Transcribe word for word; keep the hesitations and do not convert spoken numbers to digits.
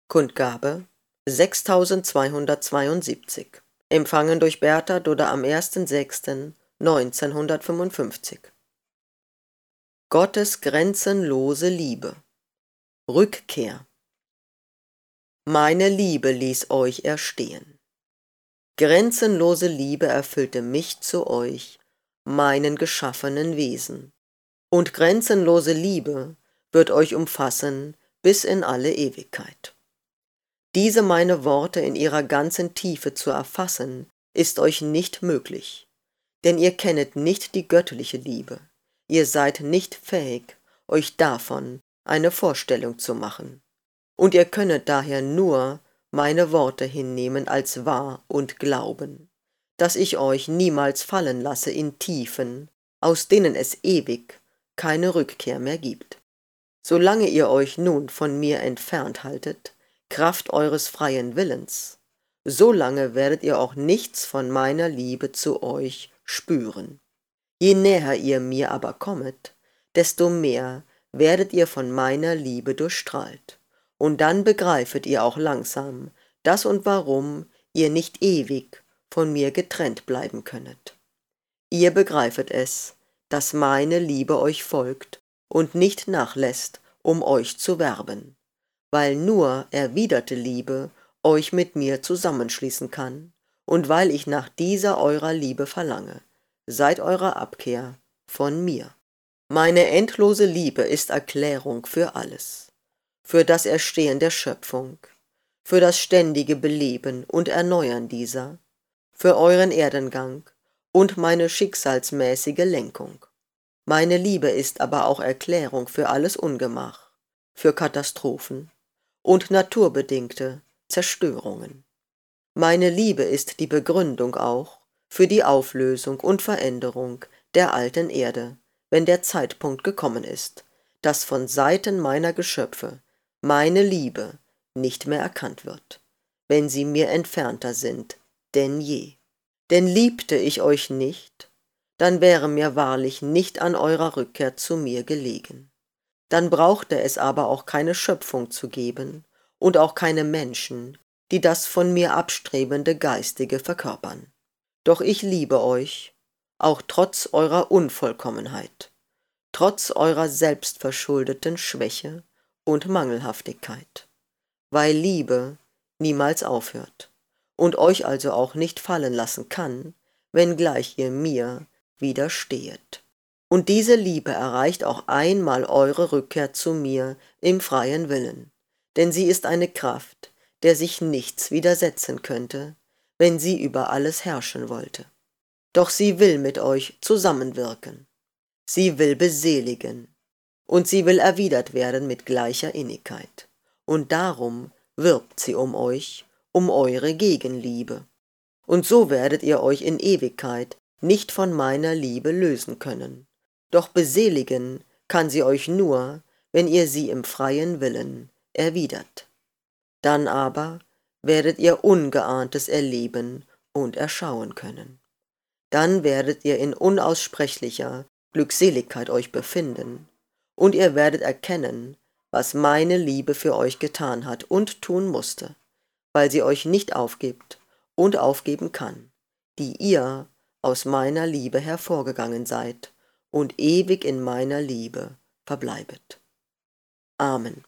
Kundgabe sechstausendzweihundertzweiundsiebzig. Empfangen durch Bertha Dudder am erster sechster neunzehnhundertfünfundfünfzig. Gottes grenzenlose Liebe. Rückkehr. Meine Liebe ließ euch erstehen. Grenzenlose Liebe erfüllte mich zu euch, meinen geschaffenen Wesen. Und grenzenlose Liebe wird euch umfassen bis in alle Ewigkeit. Diese meine Worte in ihrer ganzen Tiefe zu erfassen, ist euch nicht möglich, denn ihr kennet nicht die göttliche Liebe, ihr seid nicht fähig, euch davon eine Vorstellung zu machen, und ihr könnet daher nur meine Worte hinnehmen als wahr und glauben, dass ich euch niemals fallen lasse in Tiefen, aus denen es ewig keine Rückkehr mehr gibt. Solange ihr euch nun von mir entfernt haltet, Kraft eures freien Willens, so lange werdet ihr auch nichts von meiner Liebe zu euch spüren. Je näher ihr mir aber kommet, desto mehr werdet ihr von meiner Liebe durchstrahlt, und dann begreifet ihr auch langsam, dass und warum ihr nicht ewig von mir getrennt bleiben könnet. Ihr begreifet es, dass meine Liebe euch folgt und nicht nachlässt, um euch zu werben, weil nur erwiderte Liebe euch mit mir zusammenschließen kann und weil ich nach dieser eurer Liebe verlange, seit eurer Abkehr von mir. Meine endlose Liebe ist Erklärung für alles, für das Erstehen der Schöpfung, für das ständige Beleben und Erneuern dieser, für euren Erdengang und meine schicksalsmäßige Lenkung. Meine Liebe ist aber auch Erklärung für alles Ungemach, für Katastrophen und naturbedingte Zerstörungen. Meine Liebe ist die Begründung auch für die Auflösung und Veränderung der alten Erde, wenn der Zeitpunkt gekommen ist, dass von Seiten meiner Geschöpfe meine Liebe nicht mehr erkannt wird, wenn sie mir entfernter sind denn je. Denn liebte ich euch nicht, dann wäre mir wahrlich nicht an eurer Rückkehr zu mir gelegen. Dann brauchte es aber auch keine Schöpfung zu geben und auch keine Menschen, die das von mir abstrebende Geistige verkörpern. Doch ich liebe euch, auch trotz eurer Unvollkommenheit, trotz eurer selbstverschuldeten Schwäche und Mangelhaftigkeit, weil Liebe niemals aufhört und euch also auch nicht fallen lassen kann, wenngleich ihr mir widerstehet. Und diese Liebe erreicht auch einmal eure Rückkehr zu mir im freien Willen, denn sie ist eine Kraft, der sich nichts widersetzen könnte, wenn sie über alles herrschen wollte. Doch sie will mit euch zusammenwirken, sie will beseligen, und sie will erwidert werden mit gleicher Innigkeit. Und darum wirbt sie um euch, um eure Gegenliebe. Und so werdet ihr euch in Ewigkeit nicht von meiner Liebe lösen können. Doch beseligen kann sie euch nur, wenn ihr sie im freien Willen erwidert. Dann aber werdet ihr Ungeahntes erleben und erschauen können. Dann werdet ihr in unaussprechlicher Glückseligkeit euch befinden, und ihr werdet erkennen, was meine Liebe für euch getan hat und tun musste, weil sie euch nicht aufgibt und aufgeben kann, die ihr aus meiner Liebe hervorgegangen seid und ewig in meiner Liebe verbleibet. Amen.